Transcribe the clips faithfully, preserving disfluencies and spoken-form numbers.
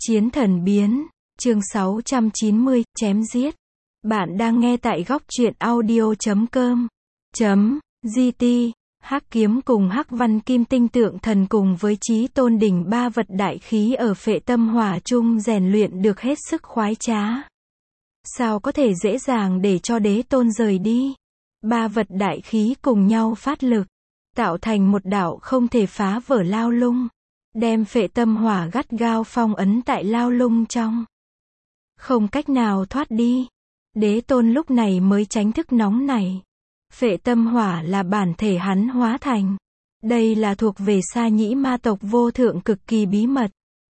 Chiến thần biến, chương sáu trăm chín mươi, chém giết. Bạn đang nghe tại góc truyện audio chấm com. Chấm, gt, Hắc kiếm cùng Hắc văn kim tinh tượng thần cùng với Chí Tôn đỉnh ba vật đại khí ở phệ tâm hỏa chung rèn luyện được hết sức khoái trá. Sao có thể dễ dàng để cho đế tôn rời đi? Ba vật đại khí cùng nhau phát lực, tạo thành một đạo không thể phá vỡ lao lung, đem phệ tâm hỏa gắt gao phong ấn tại lao lung trong. Không cách nào thoát đi. Đế tôn lúc này mới tránh thức nóng này. Phệ tâm hỏa là bản thể hắn hóa thành. Đây là thuộc về Sa Nhĩ ma tộc vô thượng cực kỳ bí mật.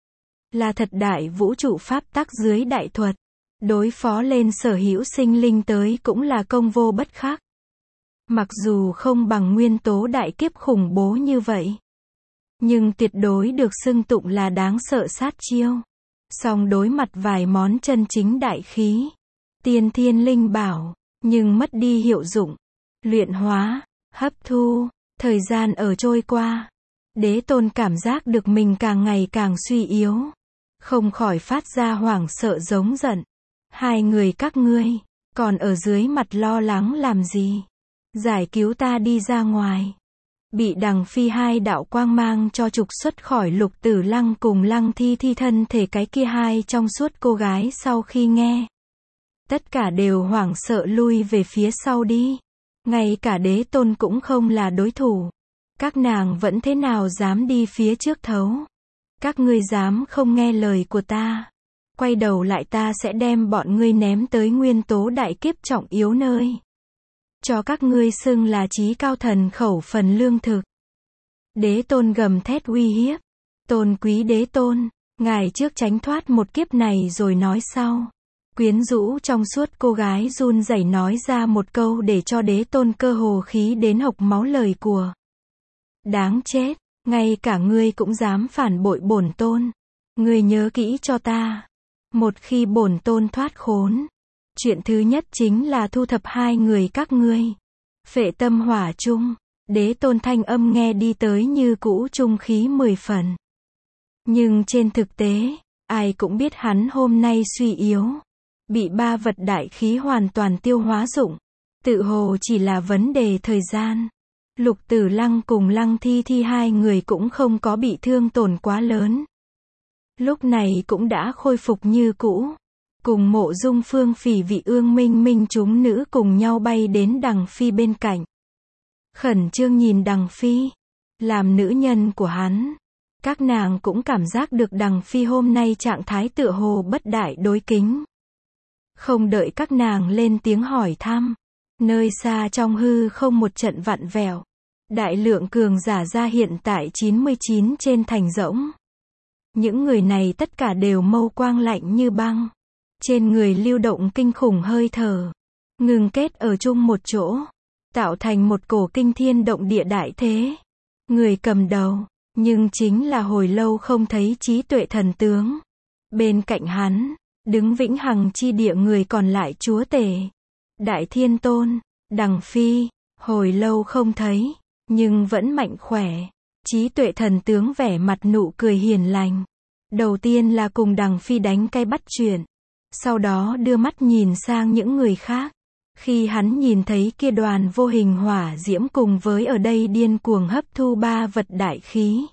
Là thật đại vũ trụ pháp tắc dưới đại thuật. Đối phó lên sở hữu sinh linh tới cũng là công vô bất khắc. Mặc dù không bằng nguyên tố đại kiếp khủng bố như vậy, nhưng tuyệt đối được xưng tụng là đáng sợ sát chiêu. Song đối mặt vài món chân chính đại khí, tiên thiên linh bảo, nhưng mất đi hiệu dụng. Luyện hóa, hấp thu, thời gian ở trôi qua. Đế tôn cảm giác được mình càng ngày càng suy yếu. Không khỏi phát ra hoảng sợ giống giận. Hai người các ngươi, còn ở dưới mặt lo lắng làm gì? Giải cứu ta đi ra ngoài. Bị đằng phi hai đạo quang mang cho trục xuất khỏi Lục Tử Lăng cùng Lăng Thi Thi thân thể cái kia hai trong suốt cô gái sau khi nghe. Tất cả đều hoảng sợ lui về phía sau đi. Ngay cả đế tôn cũng không là đối thủ. Các nàng vẫn thế nào dám đi phía trước thấu. Các ngươi dám không nghe lời của ta. Quay đầu lại ta sẽ đem bọn ngươi ném tới nguyên tố đại kiếp trọng yếu nơi. Cho các ngươi xưng là chí cao thần khẩu phần lương thực. Đế tôn gầm thét uy hiếp. Tôn quý đế tôn, ngài trước tránh thoát một kiếp này rồi nói sau. Quyến rũ trong suốt cô gái run rẩy nói ra một câu để cho đế tôn cơ hồ khí đến hộc máu lời của. Đáng chết, ngay cả ngươi cũng dám phản bội bổn tôn. Ngươi nhớ kỹ cho ta. Một khi bổn tôn thoát khốn, chuyện thứ nhất chính là thu thập hai người các ngươi. Phệ tâm hỏa chung, đế tôn thanh âm nghe đi tới như cũ trung khí mười phần. Nhưng trên thực tế, ai cũng biết hắn hôm nay suy yếu. Bị ba vật đại khí hoàn toàn tiêu hóa dụng. Tự hồ chỉ là vấn đề thời gian. Lục Tử Lăng cùng Lăng Thi Thi hai người cũng không có bị thương tổn quá lớn. Lúc này cũng đã khôi phục như cũ. Cùng Mộ Dung Phương Phỉ Vị Ương Minh Minh chúng nữ cùng nhau bay đến đằng phi bên cạnh. Khẩn trương nhìn đằng phi. Làm nữ nhân của hắn, các nàng cũng cảm giác được đằng phi hôm nay trạng thái tựa hồ bất đại đối kính. Không đợi các nàng lên tiếng hỏi thăm, nơi xa trong hư không một trận vặn vẹo. Đại lượng cường giả ra hiện tại chín mươi chín trên thành rỗng. Những người này tất cả đều mâu quang lạnh như băng. Trên người lưu động kinh khủng hơi thở. Ngừng kết ở chung một chỗ. Tạo thành một cổ kinh thiên động địa đại thế. Người cầm đầu, nhưng chính là hồi lâu không thấy trí tuệ thần tướng. Bên cạnh hắn, đứng vĩnh hằng chi địa người còn lại chúa tể. Đại Thiên Tôn, đằng phi, hồi lâu không thấy, nhưng vẫn mạnh khỏe. Trí tuệ thần tướng vẻ mặt nụ cười hiền lành. Đầu tiên là cùng đằng phi đánh cái bắt chuyện. Sau đó đưa mắt nhìn sang những người khác. Khi hắn nhìn thấy kia đoàn vô hình hỏa diễm cùng với ở đây điên cuồng hấp thu ba vật đại khí.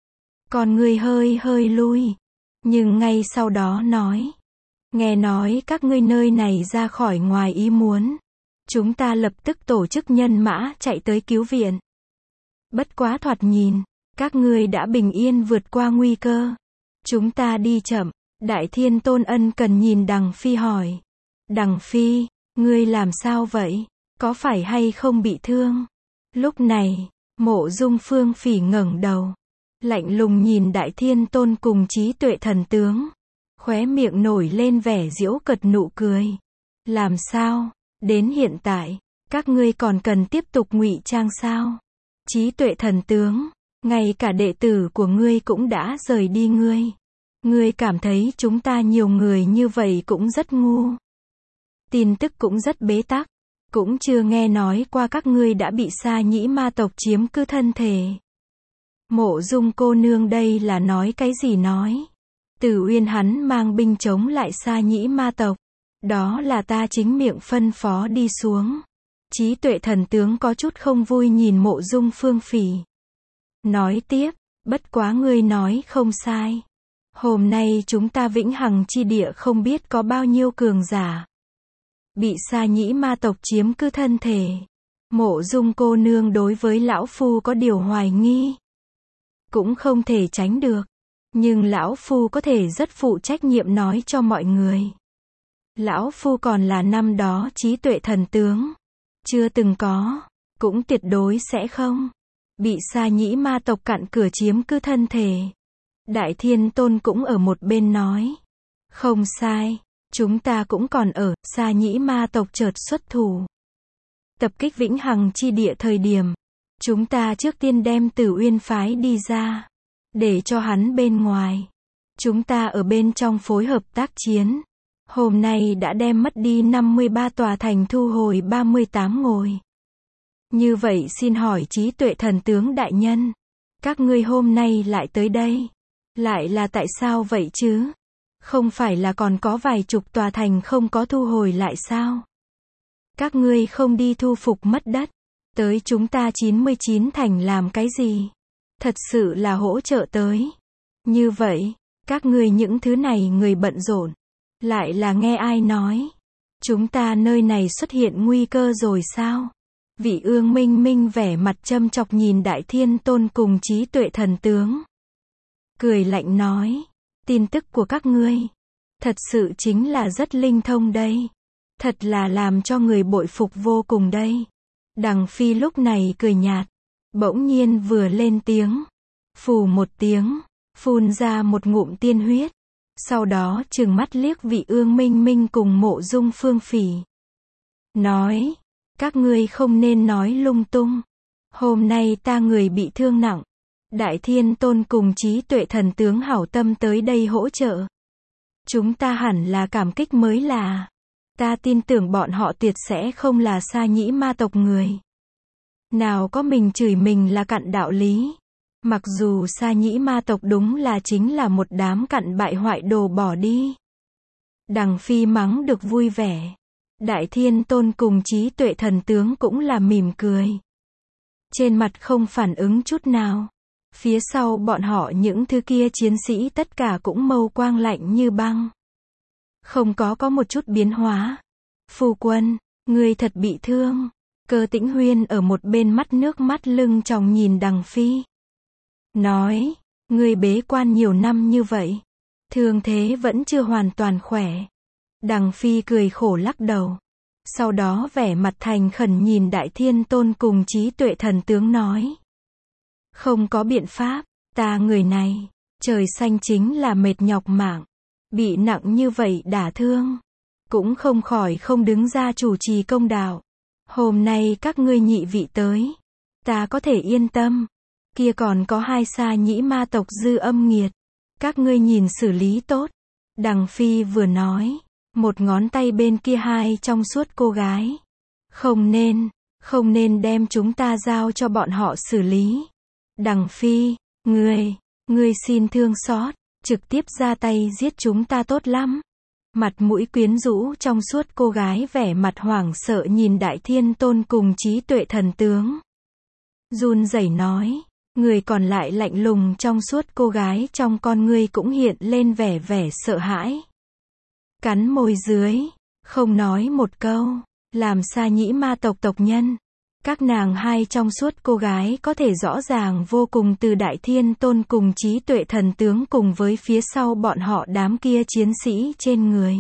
Còn người hơi hơi lui. Nhưng ngay sau đó nói. Nghe nói các ngươi nơi này ra khỏi ngoài ý muốn. Chúng ta lập tức tổ chức nhân mã chạy tới cứu viện. Bất quá thoạt nhìn, các ngươi đã bình yên vượt qua nguy cơ. Chúng ta đi chậm. Đại Thiên Tôn ân cần nhìn đằng phi hỏi. Đằng phi, ngươi làm sao vậy? Có phải hay không bị thương? Lúc này, Mộ Dung Phương Phỉ ngẩng đầu. Lạnh lùng nhìn Đại Thiên Tôn cùng trí tuệ thần tướng. Khóe miệng nổi lên vẻ giễu cợt nụ cười. Làm sao? Đến hiện tại, các ngươi còn cần tiếp tục ngụy trang sao? Trí tuệ thần tướng, ngay cả đệ tử của ngươi cũng đã rời đi ngươi. Ngươi cảm thấy chúng ta nhiều người như vậy cũng rất ngu. Tin tức cũng rất bế tắc. Cũng chưa nghe nói qua các ngươi đã bị Sa Nhĩ ma tộc chiếm cứ thân thể. Mộ Dung cô nương đây là nói cái gì nói? Tử Uyên hắn mang binh chống lại Sa Nhĩ Ma tộc. Đó là ta chính miệng phân phó đi xuống. Trí Tuệ thần tướng có chút không vui nhìn Mộ Dung Phương Phỉ. Nói tiếp, bất quá ngươi nói không sai. Hôm nay chúng ta Vĩnh Hằng chi địa không biết có bao nhiêu cường giả. Bị Sa Nhĩ Ma tộc chiếm cứ thân thể. Mộ Dung cô nương đối với lão phu có điều hoài nghi. Cũng không thể tránh được. Nhưng lão phu có thể rất phụ trách nhiệm nói cho mọi người. Lão phu còn là năm đó Trí Tuệ thần tướng. Chưa từng có, cũng tuyệt đối sẽ không. Bị Sa Nhĩ Ma tộc cặn cửa chiếm cứ thân thể. Đại Thiên Tôn cũng ở một bên nói. Không sai, chúng ta cũng còn ở, Sa Nhĩ Ma tộc chợt xuất thủ. Tập kích Vĩnh Hằng chi địa thời điểm. Chúng ta trước tiên đem Tử Uyên phái đi ra. Để cho hắn bên ngoài. Chúng ta ở bên trong phối hợp tác chiến. Hôm nay đã đem mất đi năm mươi ba tòa thành thu hồi ba mươi tám ngôi. Như vậy xin hỏi Trí Tuệ thần tướng đại nhân. Các ngươi hôm nay lại tới đây. Lại là tại sao vậy chứ? Không phải là còn có vài chục tòa thành không có thu hồi lại sao? Các ngươi không đi thu phục mất đất. Tới chúng ta chín mươi chín thành làm cái gì? Thật sự là hỗ trợ tới. Như vậy, các ngươi những thứ này người bận rộn. Lại là nghe ai nói? Chúng ta nơi này xuất hiện nguy cơ rồi sao? Vị Ương Minh Minh vẻ mặt châm chọc nhìn Đại Thiên Tôn cùng Trí Tuệ thần tướng. Cười lạnh nói, tin tức của các ngươi, thật sự chính là rất linh thông đây. Thật là làm cho người bội phục vô cùng đây. Đằng Phi lúc này cười nhạt, bỗng nhiên vừa lên tiếng, phù một tiếng, phun ra một ngụm tiên huyết. Sau đó trừng mắt liếc vị Ương Minh Minh cùng Mộ Dung Phương Phỉ. Nói, các ngươi không nên nói lung tung. Hôm nay ta người bị thương nặng. Đại Thiên Tôn cùng Trí Tuệ thần tướng hảo tâm tới đây hỗ trợ. Chúng ta hẳn là cảm kích mới là. Ta tin tưởng bọn họ tuyệt sẽ không là Sa Nhĩ Ma tộc người. Nào có mình chửi mình là cặn đạo lý. Mặc dù Sa Nhĩ Ma tộc đúng là chính là một đám cặn bại hoại đồ bỏ đi. Đằng Phi mắng được vui vẻ. Đại Thiên Tôn cùng Trí Tuệ thần tướng cũng là mỉm cười. Trên mặt không phản ứng chút nào. Phía sau bọn họ những thứ kia chiến sĩ tất cả cũng mâu quang lạnh như băng. Không có có một chút biến hóa. Phu quân, ngươi thật bị thương. Cơ Tĩnh Huyên ở một bên mắt nước mắt lưng tròng nhìn Đằng Phi. Nói, ngươi bế quan nhiều năm như vậy. Thương thế vẫn chưa hoàn toàn khỏe. Đằng Phi cười khổ lắc đầu. Sau đó vẻ mặt thành khẩn nhìn Đại Thiên Tôn cùng Trí Tuệ thần tướng nói. Không có biện pháp, ta người này, trời xanh chính là mệt nhọc mạng. Bị nặng như vậy đả thương. Cũng không khỏi không đứng ra chủ trì công đạo. Hôm nay các ngươi nhị vị tới. Ta có thể yên tâm. Kia còn có hai Sa Nhĩ Ma tộc dư âm nghiệt. Các ngươi nhìn xử lý tốt. Đằng Phi vừa nói. Một ngón tay bên kia hai trong suốt cô gái. Không nên, không nên đem chúng ta giao cho bọn họ xử lý. Đằng Phi, ngươi, ngươi xin thương xót, trực tiếp ra tay giết chúng ta tốt lắm. Mặt mũi quyến rũ trong suốt cô gái vẻ mặt hoảng sợ nhìn Đại Thiên Tôn cùng Trí Tuệ thần tướng. Run rẩy nói, người còn lại lạnh lùng trong suốt cô gái trong con ngươi cũng hiện lên vẻ vẻ sợ hãi. Cắn môi dưới, không nói một câu, làm Sa Nhĩ Ma tộc tộc nhân. Các nàng hai trong suốt cô gái có thể rõ ràng vô cùng từ Đại Thiên Tôn cùng Trí Tuệ thần tướng cùng với phía sau bọn họ đám kia chiến sĩ trên người.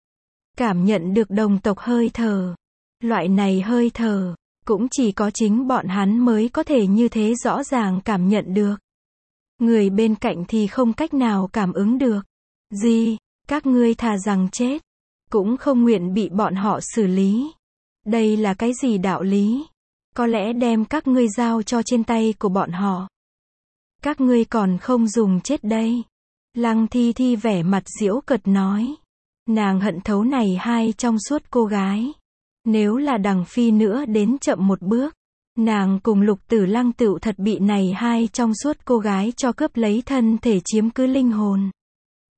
Cảm nhận được đồng tộc hơi thở. Loại này hơi thở, cũng chỉ có chính bọn hắn mới có thể như thế rõ ràng cảm nhận được. Người bên cạnh thì không cách nào cảm ứng được. Gì, các ngươi thà rằng chết, cũng không nguyện bị bọn họ xử lý. Đây là cái gì đạo lý? Có lẽ đem các ngươi giao cho trên tay của bọn họ. Các ngươi còn không dùng chết đây. Lăng Thi Thi vẻ mặt giễu cợt nói. Nàng hận thấu này hai trong suốt cô gái. Nếu là Đằng Phi nữa đến chậm một bước. Nàng cùng Lục Tử Lăng tựu thật bị này hai trong suốt cô gái cho cướp lấy thân thể chiếm cứ linh hồn.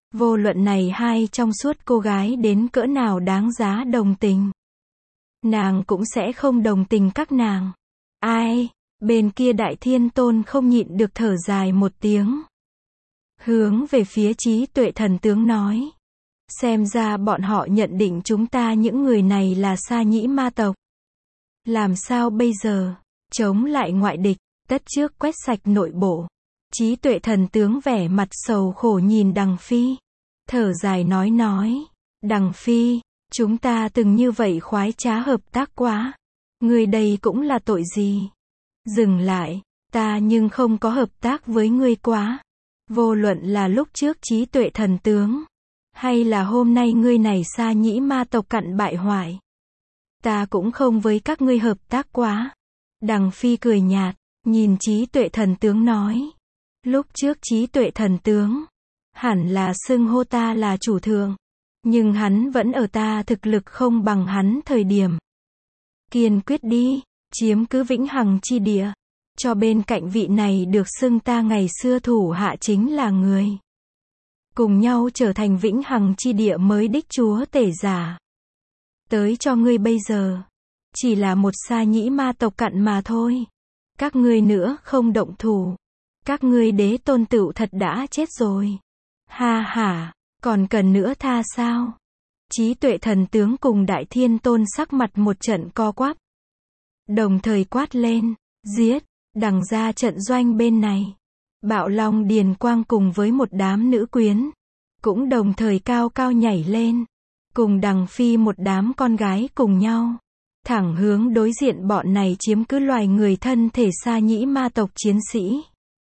Vô luận này hai trong suốt cô gái đến cỡ nào đáng giá đồng tình, nàng cũng sẽ không đồng tình các nàng. Ai? Bên kia Đại Thiên Tôn không nhịn được thở dài một tiếng. Hướng về phía Trí Tuệ Thần Tướng nói. Xem ra bọn họ nhận định chúng ta những người này là Sa Nhĩ Ma tộc. Làm sao bây giờ? Chống lại ngoại địch, tất trước quét sạch nội bộ. Trí Tuệ Thần Tướng vẻ mặt sầu khổ nhìn Đằng Phi. Thở dài nói nói. Đằng Phi, chúng ta từng như vậy khoái trá hợp tác quá. Ngươi đây cũng là tội gì? Dừng lại, ta nhưng không có hợp tác với ngươi quá. Vô luận là lúc trước Trí Tuệ Thần Tướng, hay là hôm nay ngươi này Sa Nhĩ Ma tộc cặn bại hoại, ta cũng không với các ngươi hợp tác quá. Đằng Phi cười nhạt, nhìn Trí Tuệ Thần Tướng nói. Lúc trước Trí Tuệ Thần Tướng, hẳn là xưng hô ta là chủ thượng, nhưng hắn vẫn ở ta thực lực không bằng hắn thời điểm. Kiên quyết đi, chiếm cứ vĩnh hằng chi địa, cho bên cạnh vị này được xưng ta ngày xưa thủ hạ chính là người. Cùng nhau trở thành vĩnh hằng chi địa mới đích chúa tể giả. Tới cho ngươi bây giờ, chỉ là một Sa Nhĩ Ma tộc cặn mà thôi. Các ngươi nữa không động thủ, các ngươi đế tôn tựu thật đã chết rồi. Ha ha, còn cần nữa tha sao? Trí Tuệ Thần Tướng cùng Đại Thiên Tôn sắc mặt một trận co quắp. Đồng thời quát lên, giết, đằng ra trận doanh bên này. Bạo Long Điền Quang cùng với một đám nữ quyến, cũng đồng thời cao cao nhảy lên, cùng Đằng Phi một đám con gái cùng nhau, thẳng hướng đối diện bọn này chiếm cứ loài người thân thể Sa Nhĩ Ma tộc chiến sĩ.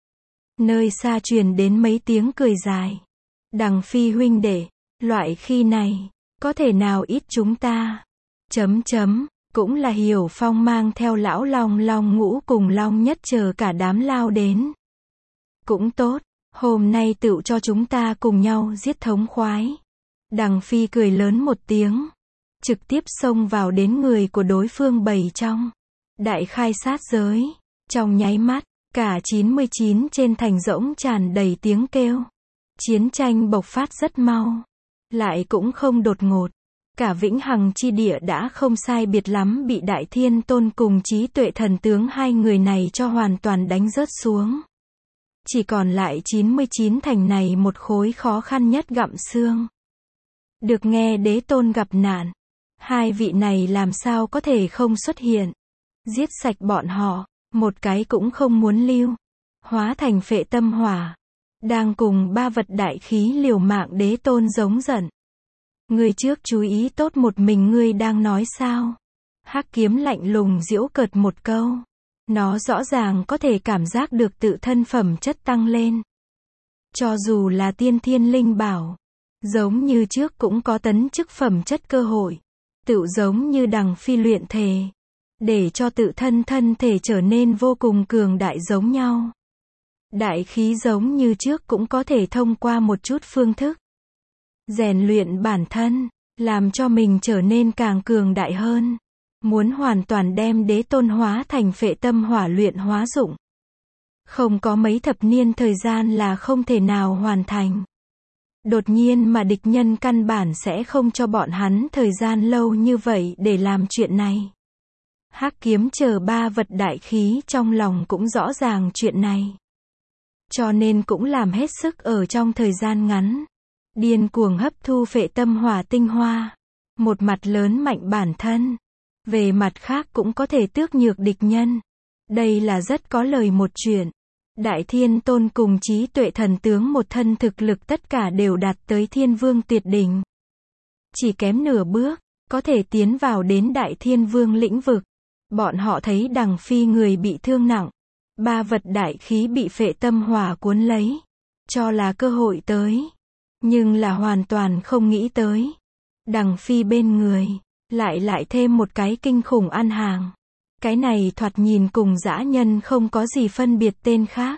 Nơi xa truyền đến mấy tiếng cười dài. Đằng Phi huynh đệ, loại khi này, có thể nào ít chúng ta? Chấm chấm, cũng là Hiểu Phong mang theo lão Long Long Ngũ cùng Long Nhất chờ cả đám lao đến. Cũng tốt, hôm nay tựu cho chúng ta cùng nhau giết thống khoái. Đằng Phi cười lớn một tiếng, trực tiếp xông vào đến người của đối phương bầy trong. Đại khai sát giới, trong nháy mắt, cả chín mươi chín trên thành rỗng tràn đầy tiếng kêu. Chiến tranh bộc phát rất mau, lại cũng không đột ngột. Cả vĩnh hằng chi địa đã không sai biệt lắm bị Đại Thiên Tôn cùng Trí Tuệ Thần Tướng hai người này cho hoàn toàn đánh rớt xuống. Chỉ còn lại chín mươi chín thành này một khối khó khăn nhất gặm xương. Được nghe đế tôn gặp nạn, hai vị này làm sao có thể không xuất hiện. Giết sạch bọn họ, một cái cũng không muốn lưu. Hóa thành phệ tâm hỏa. Đang cùng ba vật đại khí liều mạng đế tôn giống giận. Ngươi trước chú ý tốt một mình ngươi đang nói sao? Hắc kiếm lạnh lùng giễu cợt một câu. Nó rõ ràng có thể cảm giác được tự thân phẩm chất tăng lên. Cho dù là tiên thiên linh bảo, giống như trước cũng có tấn chức phẩm chất cơ hội. Tự giống như Đằng Phi luyện thể, để cho tự thân thân thể trở nên vô cùng cường đại giống nhau. Đại khí giống như trước cũng có thể thông qua một chút phương thức rèn luyện bản thân, làm cho mình trở nên càng cường đại hơn. Muốn hoàn toàn đem đế tôn hóa thành phệ tâm hỏa luyện hóa dụng, không có mấy thập niên thời gian là không thể nào hoàn thành. Đột nhiên mà địch nhân căn bản sẽ không cho bọn hắn thời gian lâu như vậy để làm chuyện này. Hắc kiếm chờ ba vật đại khí trong lòng cũng rõ ràng chuyện này. Cho nên cũng làm hết sức ở trong thời gian ngắn. Điên cuồng hấp thu phệ tâm hỏa tinh hoa. Một mặt lớn mạnh bản thân. Về mặt khác cũng có thể tước nhược địch nhân. Đây là rất có lời một chuyện. Đại Thiên Tôn cùng Trí Tuệ Thần Tướng một thân thực lực tất cả đều đạt tới Thiên Vương tuyệt đỉnh. Chỉ kém nửa bước, có thể tiến vào đến Đại Thiên Vương lĩnh vực. Bọn họ thấy Đằng Phi người bị thương nặng. Ba vật đại khí bị phệ tâm hỏa cuốn lấy. Cho là cơ hội tới. Nhưng là hoàn toàn không nghĩ tới. Đằng Phi bên người, lại lại thêm một cái kinh khủng ăn hàng. Cái này thoạt nhìn cùng dã nhân không có gì phân biệt tên khác.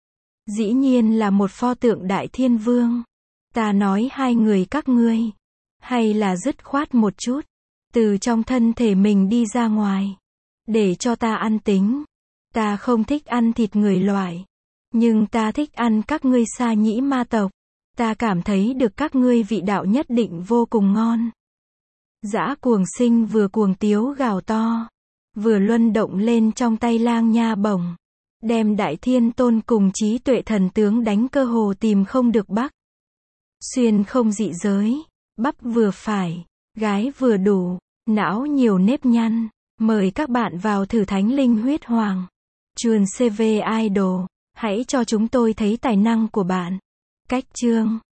Dĩ nhiên là một pho tượng Đại Thiên Vương. Ta nói hai người các ngươi, hay là dứt khoát một chút, từ trong thân thể mình đi ra ngoài, để cho ta ăn tính. Ta không thích ăn thịt người loại, nhưng ta thích ăn các ngươi Sa Nhĩ Ma tộc. Ta cảm thấy được các ngươi vị đạo nhất định vô cùng ngon. Dã cuồng sinh vừa cuồng tiếu gào to, vừa luân động lên trong tay lang nha bổng, đem Đại Thiên Tôn cùng trí tuệ thần tướng đánh cơ hồ tìm không được bắc. Xuyên không dị giới, bắp vừa phải, gái vừa đủ, não nhiều nếp nhăn. Mời các bạn vào thử Thánh Linh Huyết Hoàng. Chuồn xê vê Idol, hãy cho chúng tôi thấy tài năng của bạn. Cách chương